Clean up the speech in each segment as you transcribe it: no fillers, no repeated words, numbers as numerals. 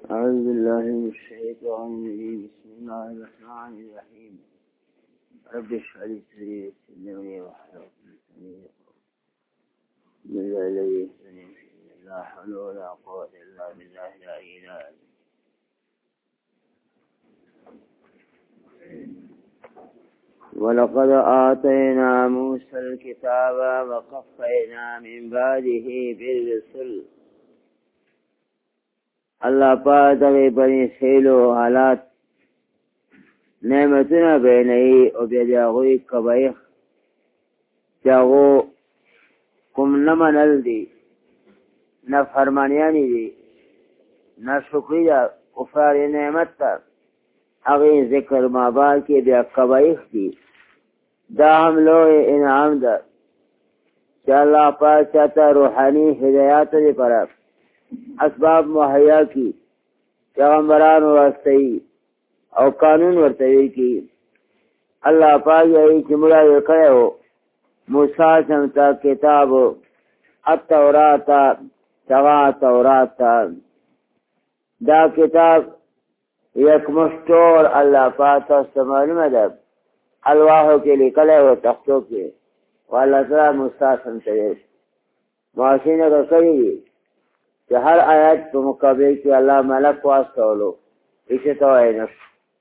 أعوذ بالله من الشيطان الرجيم. بسم الله الرحمن الرحيم. رب اشرح لي صدري ويسر لي أمري واحلل عقدة من لساني الذي يهدني لا حول ولا قوة إلا بالله العلي العظيم. ولقد آتينا موسى الكتاب وقفينا من بعده بالرسل. اللہ پاک دغه بنی اسرائیل حالات نعمتونه بینئی او بیا د هغوی قبایح چې هغو کوم نه منل دي، نه فرمانیانې دي، نه شکري ده، کفار نعمت ته هغې ذکر مابعد کې بیا قبایح دي. دا هم لوی انعام ده چې الله پاک چاته روحاني هدایات لپاره اسباب مهیا کی، پیغمبران واسطی او قانون ورتوی کی. اللہ پاک یہی چمڑا وکڑے ہو موسیٰ سمتا کتاب التوراتا تغا توراتا. دا کتاب یک مشتور اللہ پاک تستمال مدب الواحو کے لکلے ہو تختوں کے واللہ تعالی موسیٰ سمتا معاشین کا کری کہ ہر آیت په مقابل کې الله ملک واستولو ایسے تو ہے نفس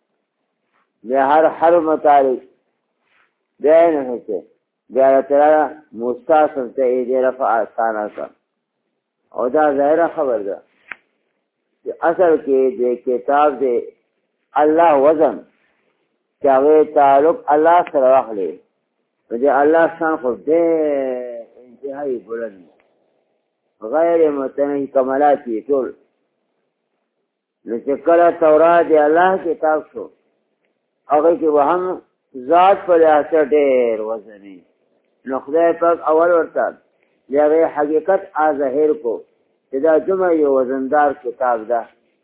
بیا ہر حرف متعلق بیا نفس بیا اللہ تعالی موسیٰ سنتے ایدی رفع آسانا کا. او دا ظاہرہ خبر دا کہ اصل کے دے کتاب دے اللہ وزن چاہوے تعلق اللہ سر رخ لے دے اللہ شان خود دے انتہائی بلند غیر متنہی کمالات یہ ټول. نو چې کله تورات دی الله کتاب شو هغه کې به هم ذات په لحاظ ډېر وزني. نو خدای پاک اول ورته د هغې حقیقت ظاهر کو چې دا دومره یو وزندار کتاب ده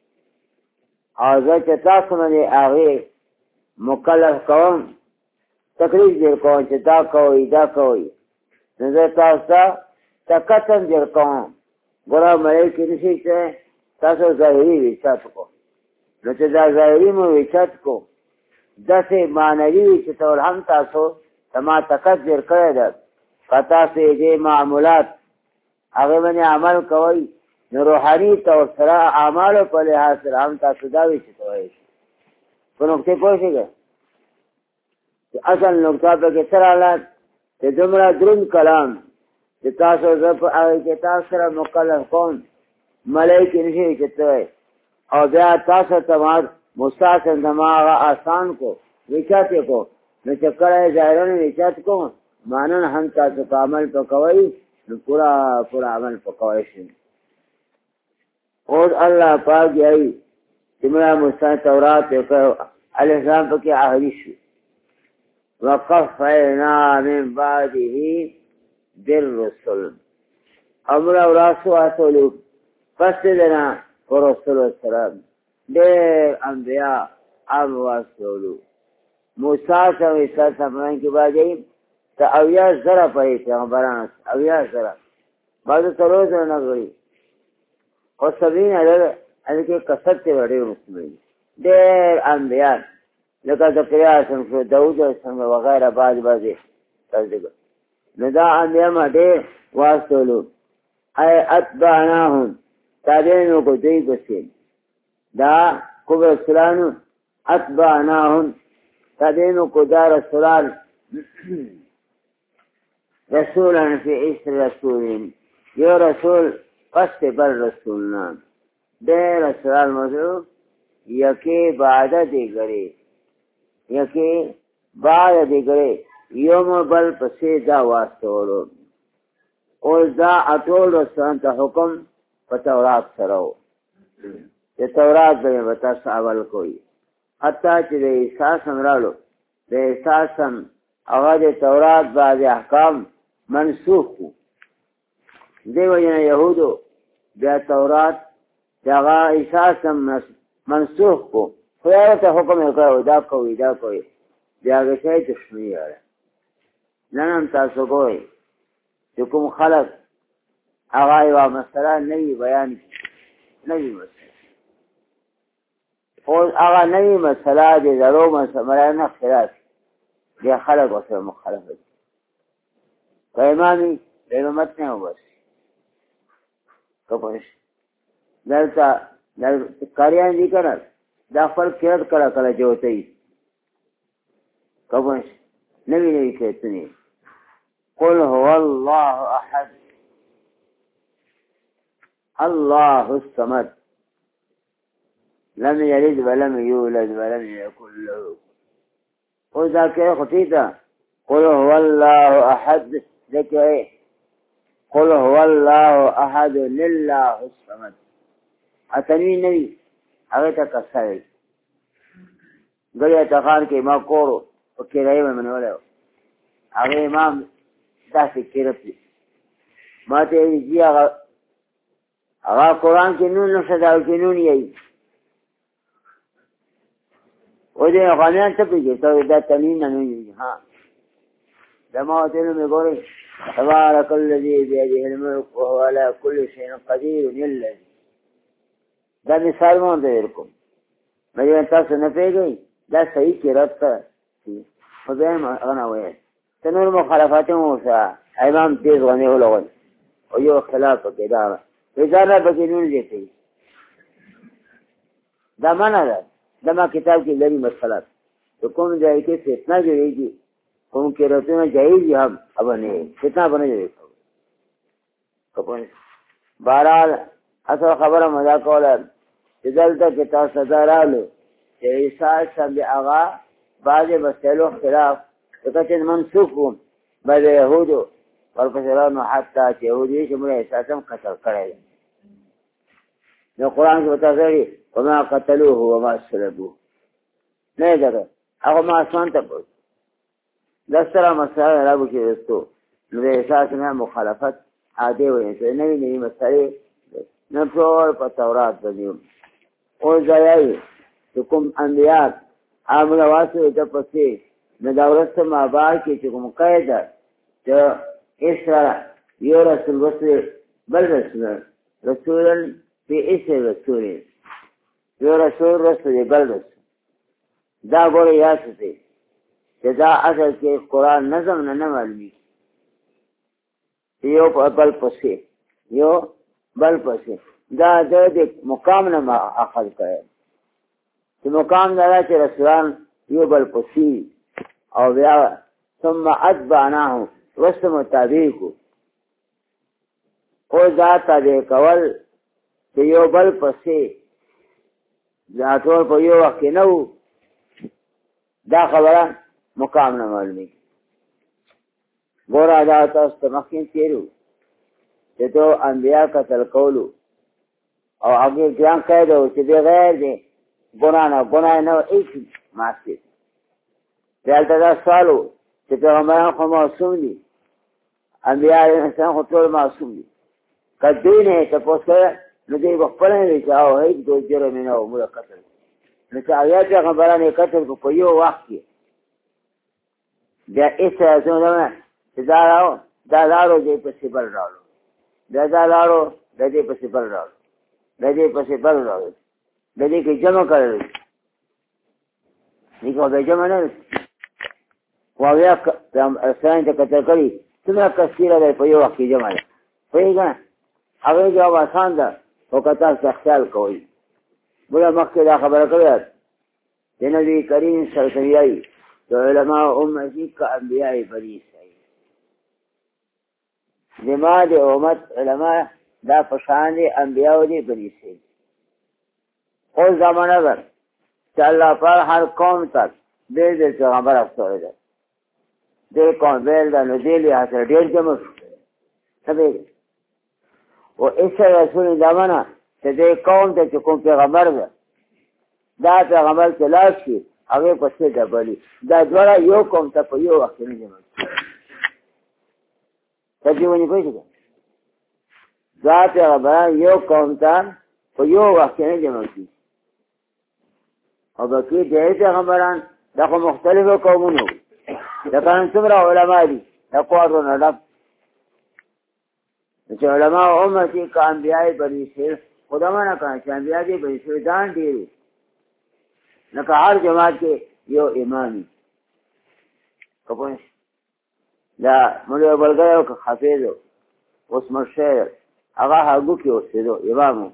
او زه چې تاسو باندې هغې مکلف کوم تکلیف در کوم چې دا کوئ دا کوئ. نو زه تاسو ته تکتن در کوم گرا ملیکی نشی چه تاسو ظاہری ویچت کو. نو چه دا ظاہری مو ویچت کو دس معنوی چطور هم تاسو تما تکت در کرده فتاسو ایده معمولات اغی منی عمل کوئی نو روحانی طور سرا اعمالو پر لحاظ سر هم تاسو داوی چطوری کو نکتے پوشی گا اصل نکتا پا کتر آلات تی دمرا درون کلام چې تاسو زه په هغې کې تاسو سره مکلف کوم ملایکې نشي چتوی او بیا تاسو ته ما مستحسن زما هغه آسان کو ویچت یې کو. نو چې کله یې ظاهرا ویچت کو مانن هم تاسو په عمل په کوئ نو پورا عمل په کوئ شي. اور الله پاک یایي چې مړه موسی تورات علیه السلام پکې عهدي شو وقفینا من بعده بالرسل امر او راسو آسولو پس دینا پر رسول السلام دیر انبیاء ام واسولو. موسیٰ سم عیسیٰ سمران کی باجئی تا اویا ذرا پڑی پیغمبران اویا ذرا بعد تروز نگری اور سبین عدد کے قصد تے بڑے مسلمین دیر انبیاء لکہ زکریہ سمکو داود سمکو وغیرہ بازی تصدیق ندا انبیاء ما دیر واسطولو اے اتبعناهم تابعینو کو دوی بسیم دا کبر رسولانو اتبعناهم تابعینو کو دا رسولان رسولان فی عشر رسولین یو رسول قصد بر رسولنا دیر رسولان مدعو یکی بعد دیگری یکی بعد دیگری یوم بل پسی دا واسطولو اور دا اطول رسولان تا حکم پا تورات سرو چه تورات بین بتا ساول کوئی حتی چه دا عیسیٰ سمرالو دا عیسیٰ سم اغا دا تورات بعد احکام منسوخ کو دی وجن یهودو دا تورات دا اغا عیسیٰ سم منسوخ کو خیارتا حکم اکرو دا کوئی دا گشای دشمنی آره ننم تاسو گوئی چې کوم خلق هغه یوه مسله نوي بیان نوي مسله اوس هغه نوې مسله د زړو مسله نه خلاف بیا خلک ورسره مخالفت که امامي د امامت نه وباسي که پوه شي دلته کاریان دي که نه دا خپل قرت کله کله جوتوي که پوه شي نوي نوي قرتونه قل هو الله احد الله الصمد لم يلد ولم يولد ولم يكن له وذا كده خطيطة قل هو الله أحد ذكره قل هو الله أحد لله الصمد اتنوی نوی هغه ته کسر غړي تخان کې ما کورو او کې راي منوله هغه امام داسې کېرته ما ته یې هغه قرآن کې نون نشه دا کې نون یې او دې غانیان ته پیږي ته دا تنین نه وي ها دما ته نو ګورې تبارك الذي بيده الملك وهو على كل شيء قدير الذي دا مثال مو درکو مې تاسو نه پیږي دا صحیح قرات ته خدای ما غنا وایي تنور مخالفات مو سره امام تیز غني ولول او یو خلاف کې دا وزاره بګینون دي دا معنا ده دما کتاب کې لري مسله کوم ځای کې فتنه جوړیږي کوم کې راته جایز هم اب نه فتنه بنه جوړي کوم بہرحال اصل خبره مزا کوله چې دلته کې تاسو درالو چې عیسی سم هغه بعض مسلو خلاف دغه منسوخ بل يهودو والکفرانو حتی چې يهودي چې موږ اساسا قتل کړی نو قرآن کې وتاځي وما قتلوه وما صلبوه نه ده هغه ما اسمان ته پوه دسره مسائل راغو کې رسو نو اساس نه مخالفت عادي وي چې نوې نوې مسائل نه ټول په تورات باندې او ځای چې کوم انبیاء عامله واسطه ته پسې نه دا ورسته ما بار کې چې کوم قاعده چې اسره یو رسول وسره بل رسول في اسره رسول یو رسول رسول بل رسول دا ګوره یاسته چې دا اصل کې قرآن نظم نه معلومي یو بل پسې یو بل پسې دا د مقام نه اخذ کړي چې مقام دا چې رسولان یو بل پسې او بیا ثم اتبعناه رسم تابعیکو او دا تابع کول چې یو بل پسې دا ټول په یو وخت نه وو دا خبره مقام نه معلومي ګوره دا تاسو ته مخکې تیرو چې تو انبیاء قتل کولو او هغه ځان کړو چې بغیر دې ګناه نه هیڅ معصیت دلته دا سوالو چې پیغمبران خو معصوم دي انبیاء انسان خو ټول معصوم دي کدی نه تاسو نو دې خپل نه چاو هیڅ د جرم نه او موږ قتل نو چې آیا پیغمبران قتل په یو وخت کې بیا ایسه ځونه دا لارو دې په سیبل راولو دا لارو دې په سیبل راولو دې په سیبل راولو دې کې جمع کړل نیکو به جمع نه وایا اسان ته کتل کړي څنګه کثیره ده په یو وخت کې جمع ده پیګه هغه جواب آسان ده او کته خیال کوي بوله مخکې دا خبره کړې چې نبی کریم صلی الله علیه وسلم علماء امتی کا انبیاء بنی اسرائیل زما د امت علماء دا پشان دي انبیاء دي بنی اسرائیل او زمانه ده چې الله پر هر قوم تک دې پیغمبر افسوره ده دې قوم بیل ده نو دې له هڅه ډېر جمع شوه او ایسا رسول دامنه چې دې قوم ته کوم پیغمبر ده دا پیغمبر چې لاس شي هغه پسې دبلی دا دواړه یو قوم ته په یو وخت نه جمع تجربه پوهیږي دا پیغمبر یو قوم ته په یو وخت نه جمع شي او باقي دې پیغمبران دغه مختلفو قومونو دا کله څومره علما دي دا قوارو نه ډب چې علما امتي کا انبیاء بنی اسرائیل خدامه نه کړه چې انبیاء دې بنی اسرائیل دان دي لکه هر جماعت کې یو امامي کپوش دا مړو بلګیو که حافظو اوس مرشد هغه هغو کې اوسېدو امامو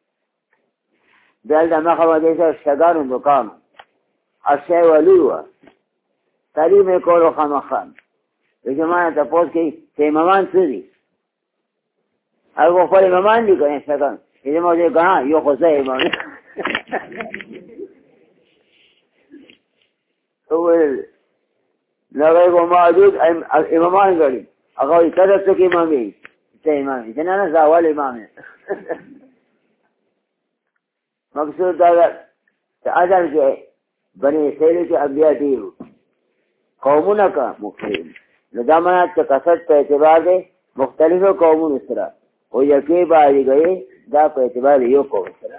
دلته مخه باندې سره شګانو دکان اشی ولي وه تعلیم یې کولو خامخا د جماعت تپوس کوي چې امامان څه دي هغه خپل امامان دي که نه شګان زما دې که یو خو زه امام وویل نغیب و معدود امامان گڑی اگوی کدر تک امامی تا امامی جنانا زاول امامی مقصود داگر تا ادر کے بنی اسرائیل کے انبیاء دیرو قومونا کا مختلف ندامنات کا کثرت پہ اعتبار دے مختلف قومون اسرا وہ یکی باری گئے دا پہ اعتبار یو قوم اسرا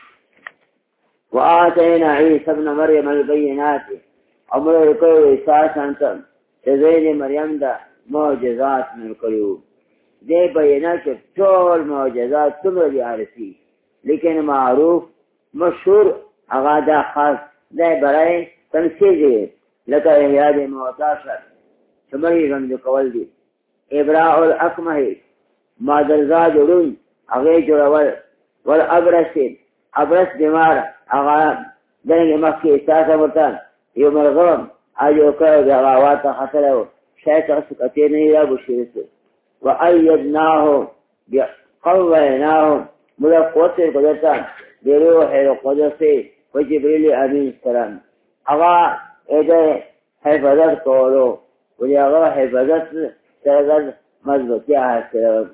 وآتینا عیسی ابن مریم البینات امر رکو عیسیٰ سانتم زید مریم دا معجزات من کریو دے بینا کہ ټول معجزات تمہیں دی عارفی لیکن معروف مشہور اغادا خاص دے برائے تنسیج لکا احیاد معتاشر شمری رمز قول دی ابراء الاکمہ مادرزاد رون اغی جرول والابرس ابرس بیمار اغا دنگ مخی احساس مرتان یو مرغم آجو کرو بی اغاواتا خطرہو شاید اسکتے نہیں را بشیرسو وَأَيَّدْنَاهُمْ بِقَوَّيْنَاهُمْ مدر قوت قدرتان بروح القدس وجبریل امین السلام اغا ایدے حفظت کولو ولی اغا حفظت سرگر مضبطی حاصل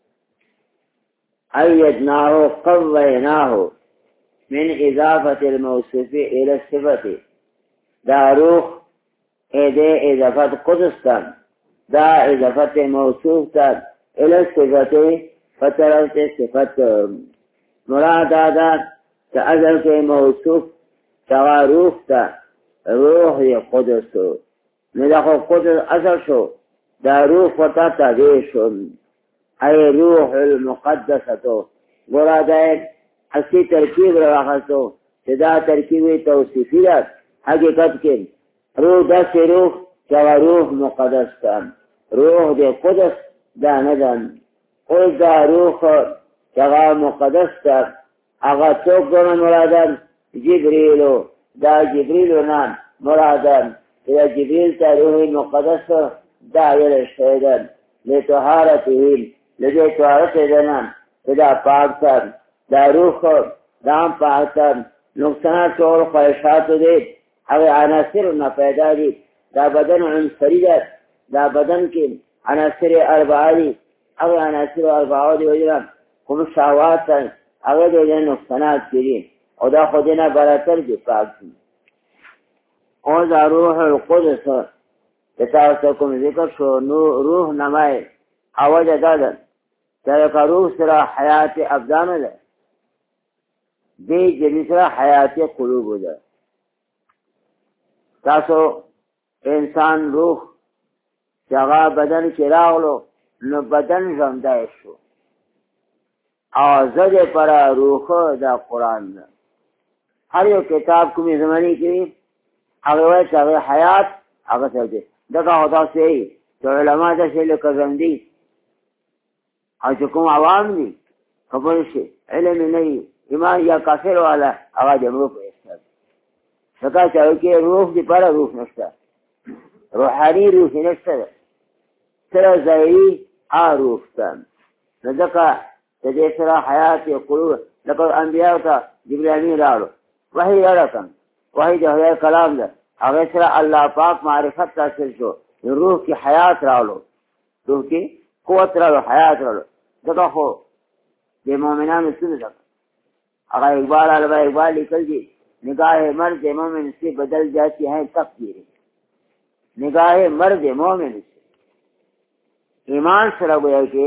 أيدناه قويناه من إضافة الموصوف إلى الصفة دا روح إيدي إضافة قدستان دا إضافة موصوف تان إلى الصفة فترت صفة مراد دا تأذل کے موصوف تغا روح تا روح دی قدس ندخو قدس اثر شو دا روح وطا تغیشو ای روح المقدسة مراد اسی ترکیب رواخستو دا ترکیب توصیفی دا حقیقت کن روح دا سی روح تغا روح مقدس تان روح دی قدس دا ندن قل دا روح تغا مقدس تان اغا توق دون مرادن جبریلو دا جبریلو نان مرادن دا جبریل تا روح مقدس دا یل شهدن لطهارتهم لدے طهارت دنان دا پاک تن دا روح دا هم پاک تن نقصانات شعور خواهشات دے اغی عناصر نا پیدا دی دا بدن عنصری دا دا بدن کی عناصر اربعہ دی اغی عناصر اربعہ دی وجران خم شاوات تن اگر دے نقصانات کریں او دا خودنا براتر دی پاک دی او دا روح القدس تتاوتکم ذکر شو روح نمائے آواز دادن تلکا روح سرا حیات ابدان دا دی جبی سرا حیات قلوب دا تاسو انسان روح جگہ بدن کی راغلو نو بدن زمدائش شو آزد پر روح دا قرآن دا ہر یو کتاب کمی زمانی کی اگر تغیر حیات اگر سکتے دکا ہوتا سے ہی تو علماء دا سے لکا زمدی اور چکم عوام دی خبر سے علم نہیں ایمان یا کافر والا اگر جمعو پر احساس دکا چاہو کہ روح دی پر روح نشتا روحانی روح نشتا سر ظاہری روح تن ندکا تجسرا حیات قلوب لقد انبیاء تا جبرانی رالو وحی رکن وحی جہوی کلام دا اغیسرا اللہ پاک معرفت تاثر شو روح کی حیات رالو روح کی قوت رالو حیات رالو دکا خو دے مومنان سن دکا اگر اقبال علبہ اقبال لکل جی نگاہ مرد مومن سے بدل جاتی ہیں تقدیریں نگاہ مرد مومن سے ایمان سره گویا کہ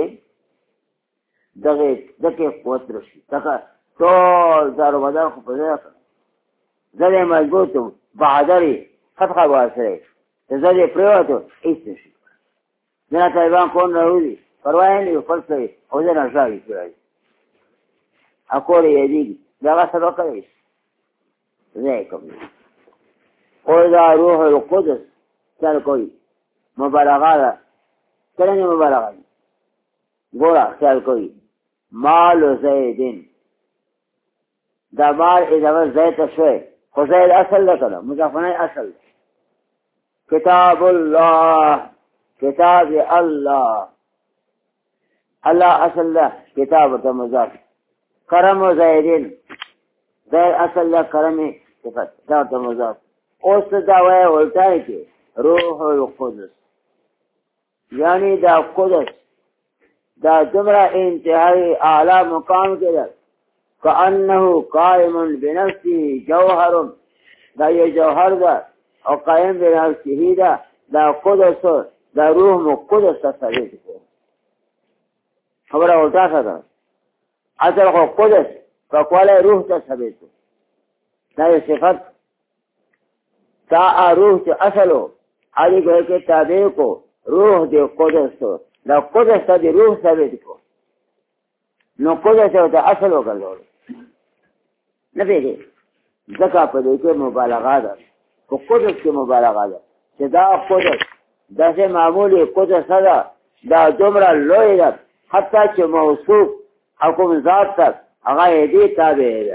دغه قوت رشي دغه ټول دارو مدار خو په ځای زده مضبوطو بهادري فتحه واسره زده پریوتو هیڅ شي نه طالبان کون راوړي پروا نه فلسفه او نه راځي اکور یې دي دا سبا کوي ځای کوم او دا روح القدس چل کوي مبالغه ده څرنګه مبالغه ده ګوره چل کوي مال زیدین دا مال اضافه زید ته شوی خو زید اصل ده کنه مضافه اصل ده کتاب الله کتاب الله الله اصل ده کتاب ته مضاف کرم و زیدین زید اصل ده کرم کتاب ته مضاف اوس دا وای ولټای کې روح القدس یعنی دا قدس دا دومره انتهایی اعلی مقام کې ده کأنه قائم بنفسه جوهر دا یو جوهر ده او قائم بنفسه ده دا قدس دا روح مقدس ته ثابت ده خبره ولټا ده اصل خو قدس فقواله روح ته ثابت ده دا یو صفت تا روح چې اصلو علی گوئے کے تابع کو روح دے قدس تو دا قدس تا دے روح ثابت کو نو قدس ہوتا اصل ہوگا لوڑ نبی دے ذکا پا دے کے مبالغہ دا کو قدس کے مبالغہ دا کہ دا قدس دا سے معمولی قدس دا دا دمرا لوئی دا حتی چھ موصوف حکم ذات تک اغای دی تابع دا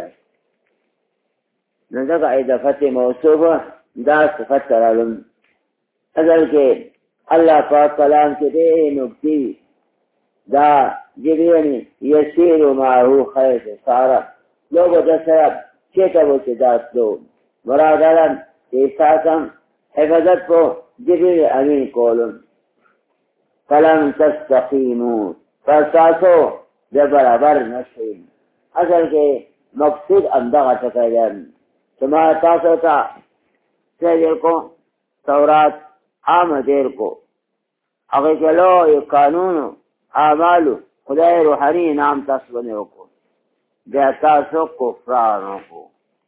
نو ذکا اضافت موصوف دا صفت ترالم اگر کہ اللہ پاک کلام کے دے نکتی دا جبینی یسیر معاہو خیر سارا لوگ دسرب چیتا چه داست دو مرادرم احساسم حفظت کو جبین امین کولم فلم تستقیمون فاساسو دے برابر نشین اگر کہ مقصود اندغا تکیدن تمہارا تاسو تا سیدر کو تورات عام دیر کو اگر چلو یہ قانون اعمالو خدای روحانی نام تاسبنے کو بیا تاسو کفرانو کو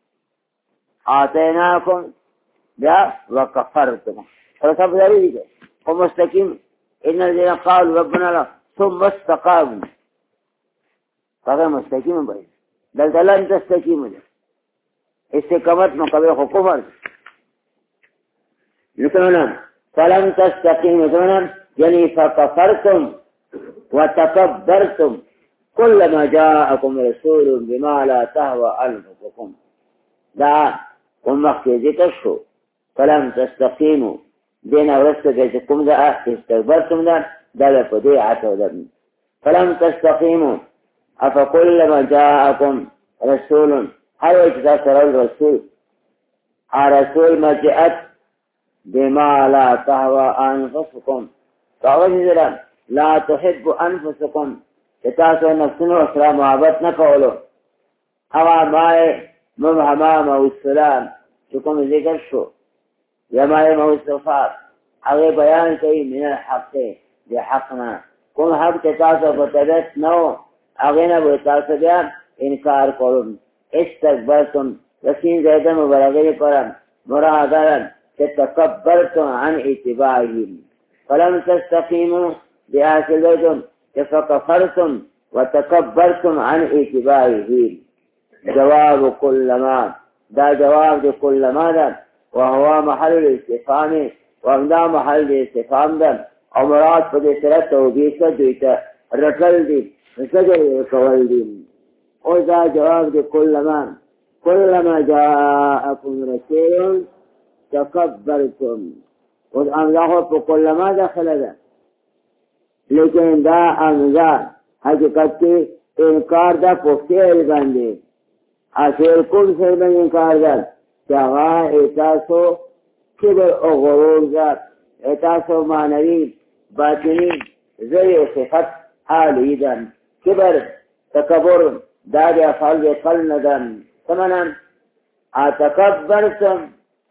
آتیناکم بیا وکفرتم فرصب داری دیگه و مستقیم ان الذين قالوا ربنا الله ثم استقاموا فغیر مستقیم باید دلدلان تستقیم ده استقامت مقابل خو کفر مثلا فلم تستقيموا مثلا يعني فكفرتم وتكبرتم كلما جاءكم رسول بما لا تهوى انفسكم دا ومخ ذکر شو فلم تستقيموا دین ورستګه دا استكبرتم دا په دې عتو ده فلم تستقيموا افكلما جاءكم رسول هل وجد الرسول رسول ما جاءت بما لا تهوى انفسكم فوجدنا لا تحب انفسكم تاسو نفسونو سره محبت نه کولو هوا مای مبهما موصلان کوم ذکر شو یا مای موصفات هغه بیان کوي من الحق دی حقنا کوم حق تاسو په طبيعت نو هغه نه به تاسو بیا انکار کولو استكبرتم لكن زیاده مبالغه پر مرادان تكبرتم عن اتباعهم فلم تستقيموا بآخذتم فكفرتم وتكبرتم عن اتباعهم جواب كل ما دا جواب دي كل ما دا وهو محل الاستفهام وهذا محل الاستفهام دا امرات فدي سره توبيخ دویتا رکل دي سجل کول دي او دا جواب دي كلما جاءكم رسول تکبرتم اور امزاحو پا کلما داخل دا لیکن دا امزاح حقیقت کے انکار دا پا فعل بندے فعل کل فعل بند انکار دا چاہا احساسو کبر و غرور دا احساسو معنوی باطنی ذری صفت حالی دا کبر تکبر دا دا افعال دا قلن دا سمنا تکبرتم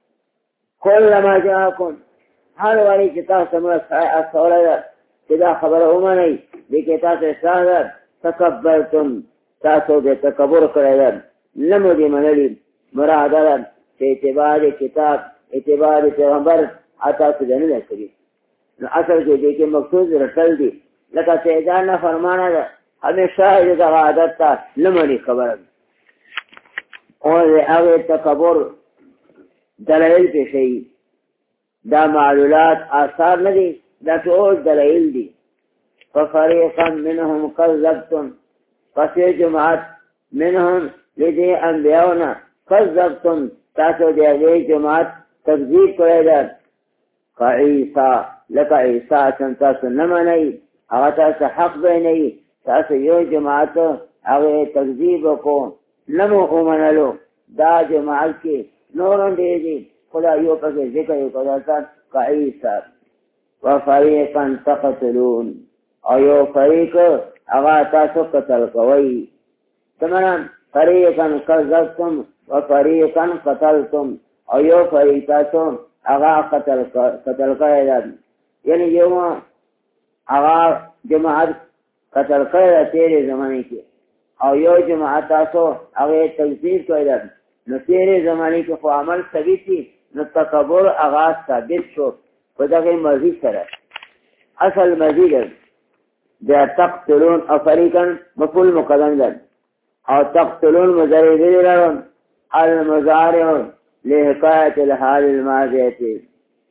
كلما جاءكم هل ولي كتاب سمرة السؤال كذا خبر أمني بكتاب السهل تكبرتم تاسو بتكبر كريدا لمدي منلي مرادلا في اعتبار كتاب اعتبار پیغمبر عطا سجن لكري اصل کے دیکھیں مقصود رسل دی لکا سیدان نے فرمانا دا ہمیں شاہد دا عادت تا لمنی خبر اور هغه تکبر دلائل پیشي دا معلولات آثار نه دي دا ټول دلائل دي ففريقا منهم كذبتم فسي جماعت منهم لدي انبیاؤنا كذبتم تاسو دي هغه جماعت تکذیب کړی ده فعیسا لکه عیسا چې تاسو نه منئ هغه تاسو حق بینئ تاسو یو جماعت هغه تکذیب وکړو نه مو ومنلو دا جماعت کې نورم ډېر دي خدا یو پکې ذکر یې کړی که عیسا وفریقا تقتلون او یو فریق هغه تاسو قتل کوئ تمام فریقا کذبتم وفریقا قتلتم او یو فریق تاسو هغه قتل کړی ده یعنی یو هغه جماعت قتل کړی ده تیرې زمانې کې او یو جماعت تاسو هغه تکذیب کړی ده نو تیرې زمانې کې خو عمل ثابت دي نو تکبر هغه ثابت شو په دغه مزید سره اصل مزید ده تقتلون او فریقا مفعول مقدم ده او تقتلون مضارع دی راوړم المضارع لحکایت الحال الماضیه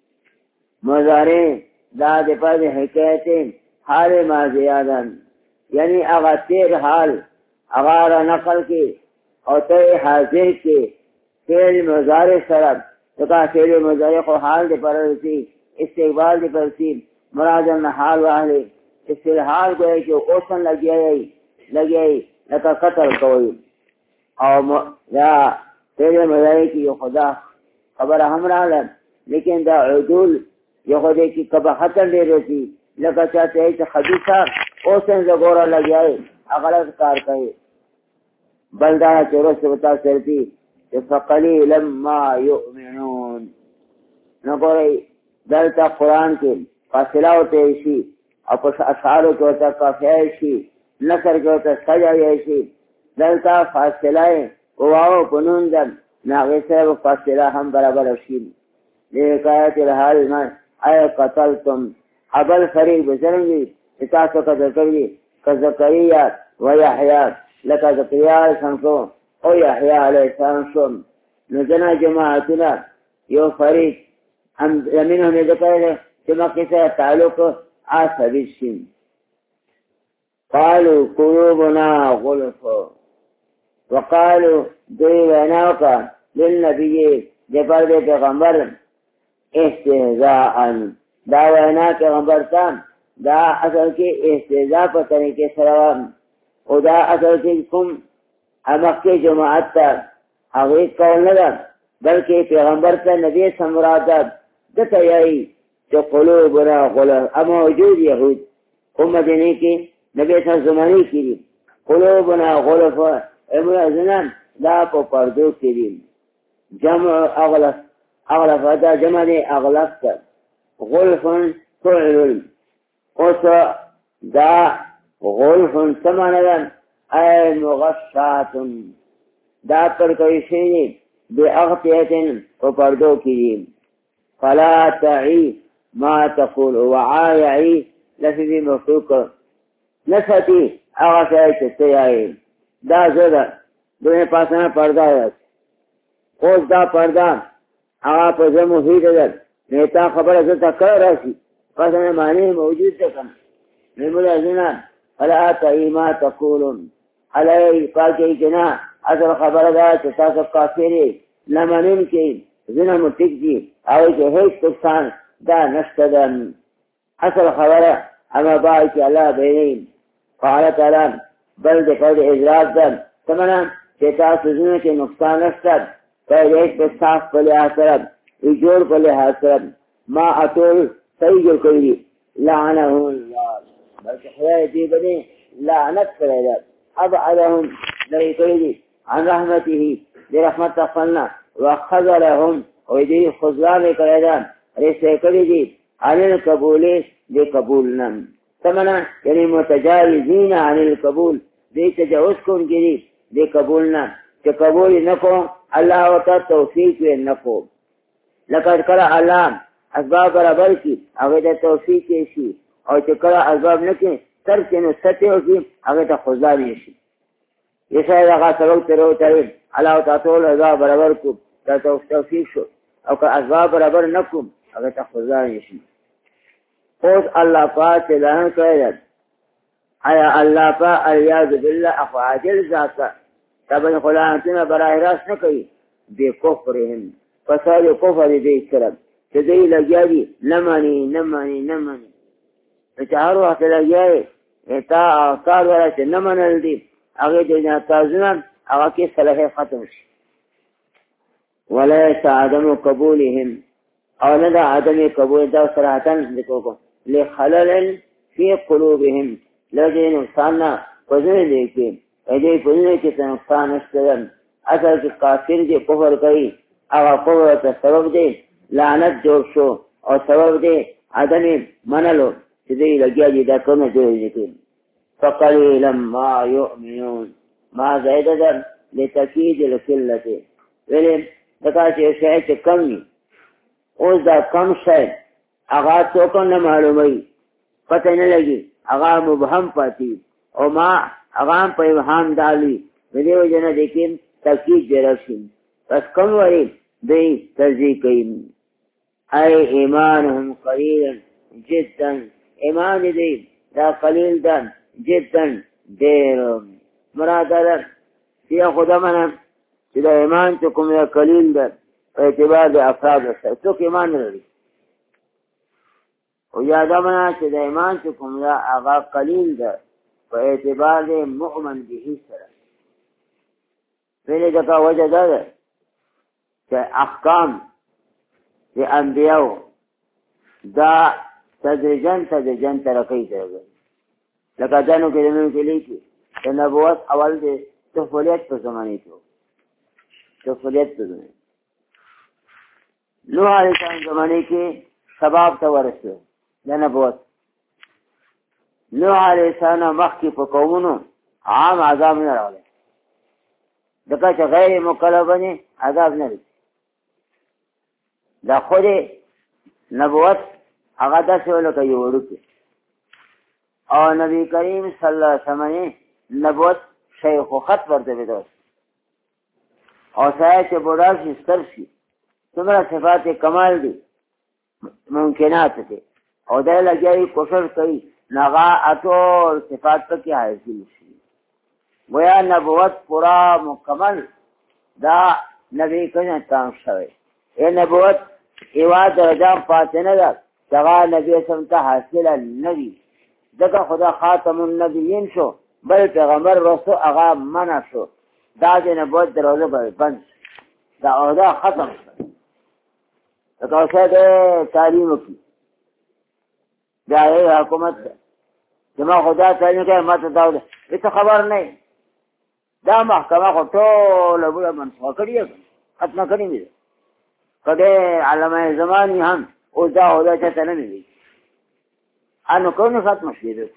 مضارع دا د پاره حکایت حال ماضیه ده یعنی هغه تیر حال هغه نقل کی او ته حاضر کی فعل مضارع سره دا فعل مضارع خو حال دی پر رسی استقبال دی پر سی مراد نه حال واهله استحال کوي چې اوسن لګیای لکه قتل کوي او یا تیرے مضارع کی یو خدا خبر هم راغله لیکن دا عدول یو خدای کی قباحت ډیر رسی لکه چاته چې خبيثه اوسن زګورا لګیای غلط کار کوي بلدا چورس وتا سرتی فقلیلا ما یؤمنون نو ګورئ دلته قرآن کې فاصله ہوتے شي او په اشعارو کې ورته کافیه شي نثر کې ورته سجایه شي دلته فاصله واو په نون ده نو هغې سره فاصله هم برابر شي لحکایت الحال ما ای قتلتم ابل فریق به څرنګه چې تاسو قتل کړي که زکریا و یحیی لکه زکریا علیه السلام او یحیی علیه السلام نو ځینې جماعتونه یو فریق منهم ذکر چې مخکې سره تعلق ثابت شي قالوا قلوبنا غلف وقالوا دوی وینا وکړه للنبي د پیغمبر استهزاء دا وینا پیغمبر ته دا اصل کې استهزاء په طریقې سره او دا اصل کې کوم مخکې جماعت ته هغې کول نه ده بلکې پیغمبر ته نبی سمرادت دته یایي چې قلوبنا غلف اما وجود یهود کوم مدینه کې نبی صلی زمانی کې دي قلوبنا غلف امرازنان دا په پردو کې دي جمع اغلف دا جمع دی اغلف تا غلف فعل اوس دا غلف سمانه ای مغشات دا پر کوي شي بی اغطیتن په پردو کې دي فلا تعي ما تقول وعايعي لفظ مفروق نستی اغا چه تیائی دا زده دوی پاسنه پرده است اوز دا پرده اغا پزر محیط در نیتا خبر ازتا کر رسی پاسنه معنی موجود دکن نمول ازنا فلا تعي ما تقولون علی پاکی جنا اصل خبر دا چه تاسو کافری لمنین که زنا متک دی اوی که هیچ تکسان دا نشتدن اصل خبره اما باعی که اللہ بینیم قال تعالی بل دے فرد اجراز دن تمنا کہ تاسو زنا کے نقصان نشتد فید ایک بستاف پلی آسرد ایجور پلی آسرد ما اطول صحیح جو کری لعنه اللہ بلکہ خدای دی بنی لعنت کرے ابعدهم لئی کری عن رحمته لرحمت تقلنا وخذلهم ویدی خضلان کرے رسے کری دی عن القبول دی قبولنا تمنا یعنی متجاوزین عن القبول دی تجاوز کن گری دی قبولنا کہ قبول نکو اللہ وطا توفیق نکو لقد کرا اللہ اسباب برابر کی اگر توفیق شی اور چکرا اسباب نکی ترک نو ستیو کی اگر خضلان شی یسای دغه سبق تیرو تاویل علاو تاطول ازاب برابر کو تا توفیق شو او که ازاب برابر نکم اگر تخفضان یشی خود اللہ پاک تلان قیدت آیا اللہ پاک الیاذ باللہ افعاجل ذاتا تبن خلانتنا براہ راست نکی بے کفرهم فساد کفر دی کرب چه دی لگیا دی نمانی چه هر وقت لگیا دی تا اغتار ورا چه نمانل دی اگه دینا تازنان اگه کی صلاح ختم شي ولیس عدم قبولهم او ندا عدم قبول دا صراحتاً ذکر کو لخلل فی قلوبهم لدی نقصاننا پزنه دیکی ایدی پزنه که تا نقصان اشتدن اصل که کافر دی کفر کئی اغا کفر تا سبب دی لعنت جوڑ شو او سبب دی عدم منلو چیزی لگیا دی دا کرنا جوڑ دیکی فقلیلا ما یؤمنون ما زائده در لتکید لکلتی ولی دکا چه شاید چه کم نی اوز دا کم شاید اغا توکن نمعلومی پتہ نلگی اغا مبهم پاتی او ما اغام پا ابهام دالی ولیو جنا دیکھیں تاکید جرسیم پس کم وریم دی تذیقیم ای ایمانهم قلیلا جدا ایمان دی دا قلیل دن جدا دیر مراد دن سیا خدا منم چی دا ایمان چکم یا قلیل دن اعتبار دا افراد رسل چک ایمان نلری و یادا منا چی دا ایمان چکم یا آغا قلیل دن په اعتبار د مؤمن به سره ویلې دغه وجه ده چې احکام د انبیاء دا تدریجاً ترقی کوي لکه ځانو کې دنو کې لیکي د نبوت اول د طفولیت په زمانه کې طفولیت په زمانه نوح علیه السلام زمانه کې شباب ته ورسېد د نبوت نوح علیہ السلام مخی پا قومونو عام عذاب نه راغلی دکا چه غیر مکلبنی عذاب نه رسی دا خود نبوت اغا دست ولکا یورو کی او نبی کریم صلی اللہ علیہ وسلم نبوت شیخ و خط برده بدوست او سایه چه بودار شی ستر شی تمرا صفات کمال دی ممکنات دی او دا لگیاری کوشش کئی نغا اطول صفات پر کی حاصل شي گویا نبوت پورا مکمل دا نبی کنه تام شوی اے نبوت ایوا درجام پاتے نه دا دغا نبی سمتا حاصل النبی دغه خدا خاتم النبیین شو بل پیغمبر رسو اغا منع شو دا د نبوت دروازه بند دا عہدہ ختم شو دغه څه تعلیم کی دا حکومت جما خدا تعلیم که ما ته داوله ایت خبر نه دا محکمه خو ټول بوله منسوخ کړی ختم کړی دی کله علامه زمانی هم او دا هدا چته نه دی انو کوم ختم شوی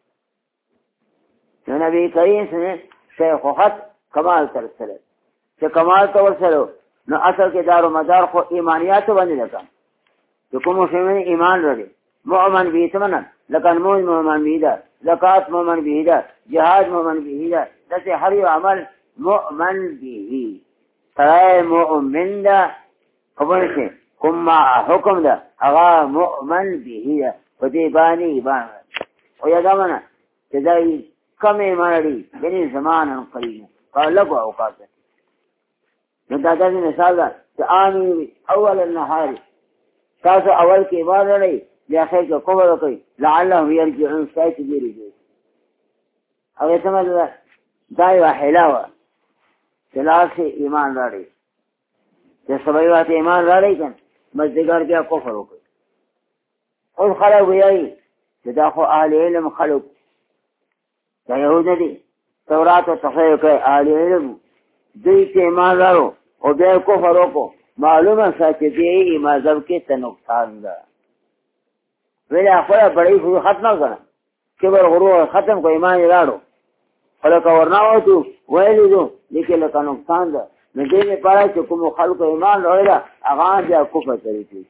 نبی کریم سے شیخ خط کمال تر سره چې کمال تر سره نو اصل کې دار و مدار خو ایمانیات باندې لگا چې کوم مسلمان ایمان لري مؤمن به تمنا لکن مؤمن به ده زکات مؤمن به ده جهاد مؤمن به ده دغه هر یو عمل مؤمن به سره مؤمن ده خبر شي کوم حکم ده هغه مؤمن به ده په دې باندې ایمان او یاد مانه چې دای کم ایمان لري یعنی زمان قلیل قال له اوقات نو دا د مثال ده چې امي اول النهار تاسو اول کې ایمان لري بیا خیر که کفر کوي لعلهم یرجعون شاید بیرجعون او یتمل دا یو حلاوه چې لاس ایمان راړي چې سبا یو ایمان راړي کن مزدګر بیا کفر وکړي او خلک وایي چې دا خو اهل علم خلک دا یهود دي تورات او تفسیر کوي اهل علم دوی چې ایمان راړو او بیا کفر وکړو معلومه ساتي دی مذهب کې څه نقصان ده ویلے خدا بڑی خوی ختم کرنا کبر غرور ختم کو ایمان راڑو خلق ورناو تو ویلی دو لیکن لکا نقصان دا ندی میں پارا چکم خلق ایمان روئی دا اغان جا کفر کری تھی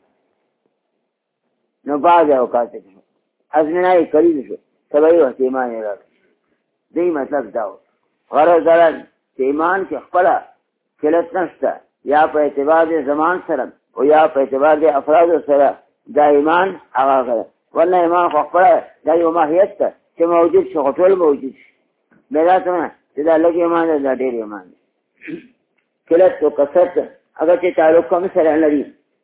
نو باز اوقات ازمنائی قریب شو سبایی وقت ایمان راڑو دی مطلب داو غرض دارن چې ایمان کې خپل کلت نشته یا په اعتبار د زمان سره او یا په اعتبار د افراد سره دا ایمان هغه غره ولنه ایمان خو خپل دا یو ماهیت ته چې موجود شو ټول موجود بلا څنګه چې دا لږ ایمان دا ډېر ایمان کلت او کثرت اگر چې تعلق کوم سره لري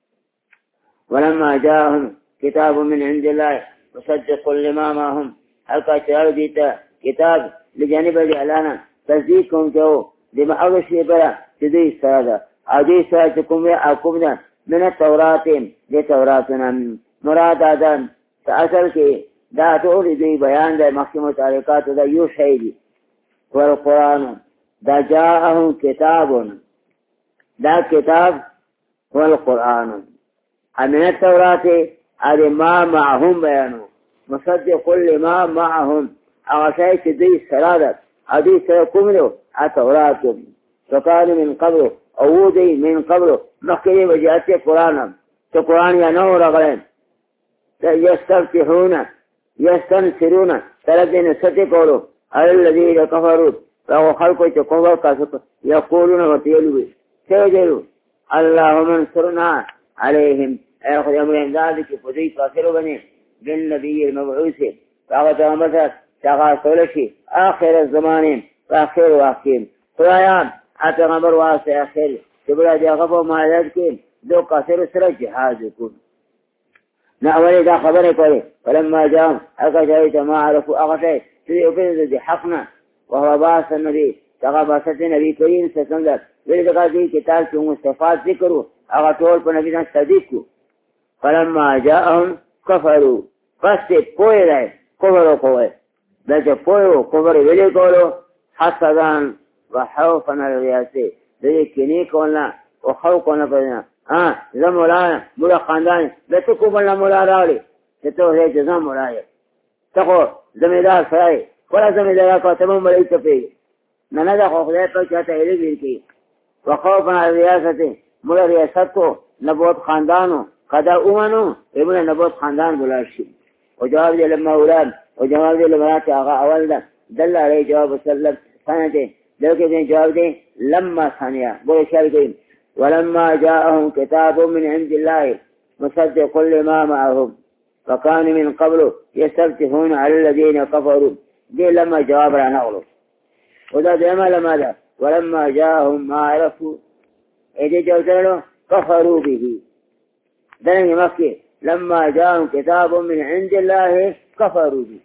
ولما جاءهم كتاب من عند الله مصدق لما معهم حقا چاو دیتا کتاب لجانب جعلانا تصدیقهم کهو دم اغشی برا چدوی سرادا عدوی سرا چکم یا اکم دا من التوراتیم دی توراتنا مراد آدان تا اصل که دا طول دوی بیان دا محکم تعلیقات دا یو شایدی والقرآن دا جاءهم کتاب دا کتاب والقرآن من التورات هذا ما معهم بيانو مصدق لما معهم أغشاي كدي السرادة هذه سيكون له التوراة فكان من قبله أودي من قبله مخكري وجاءت قرآن فقرآن ينور غلين يستفتحون يستنصرون ثلاثين ستقولوا على الذين كفروا فهو خلقوا كفر يقولون وتيلوا سيجلوا اللهم انصرنا عليهم اخذ امرهم ذلك فذي كافر بني بالنبي المبعوث فاغت امرت تغا سولشي اخر الزمان فاخر واخيم خدایان اتغمر واسع اخر تبلا دي غفو ما ذلك دو كافر سر جهاد يكون نأولي دا خبر كوري ولما جاءهم اكشايت ما عرفوا اغشاي تذي افنز دي حقنا وهو باس النبي تغا باسة النبي كريم سسندر ولدقا دي كتاب كي مستفاد ذكروا اغطول پر نبی دان صدیق کو فلما جاءهم کفروا فست پوئے رہے کفر و قوئے لیکن پوئے و کفر ولی کولو حسدان و حوفن الریاسی دیکھ کنی کولنا و خوف کولنا پرنا زم مولانا مولا خاندان لیکن کبلنا مولا راولی تو ہے جو زم مولانا تقو زمیدار سرائی کولا زمیدارا کو تمام ملائی تپیگی نندا خوف دے پر چاہتا ہے بیر کی و خوفن الریاسی مولا ریاست کو نبوت خاندانو قدا اومنو ابن نبوت خاندان بلاشی و جواب دی لما اولاد و جواب دی لبنات آغا اول دا دل علی جواب سلم ثانیتے لیکن دین جواب دی لما ثانیہ بولے شعر کریم ولما جاءهم كتاب من عند الله مصدق لما معهم وكان من قبل يستفتحون على الذين كفروا دي لما جواب را نغلو ودا ديما لما دا ولما جاءهم ما عرفوا ايدي جوزرلو كفروا به دنگي مكي لما جاءهم كتاب من عند الله كفروا به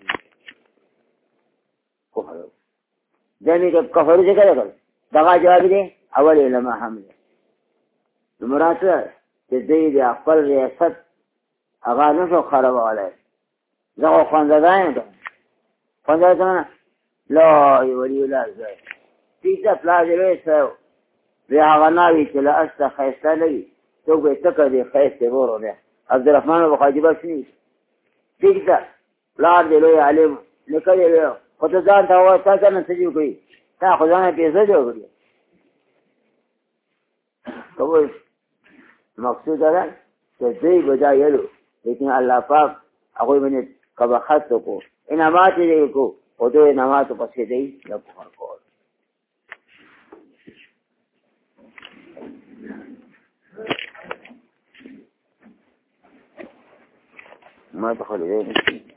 كفروا دنگي كفروا سے کیا کرو دغا جواب دے اول علماء حمل المراسل تزيد اقبل رياست اغا نشو خراب عليه دغا خواندگاين خواندگاين لا يولي لا زي تيسا پلازي ريسا بيعغناوي تلا أستا خيستا لي توقع تكدي خيستا بورو لي عبد الرحمن وخاجبا شنيس تيكتا لار دي لوي عليم نكدي لوي خطزان تاوى تاكنا سجيو كي تاخذانا بيزا جو كري تو مقصود ہے کہ دی بجا یلو لیکن اللہ پاک اگوی من قبخت کو انعامات دے کو او دو انعامات پسے دی لکو کو ما دخل إليه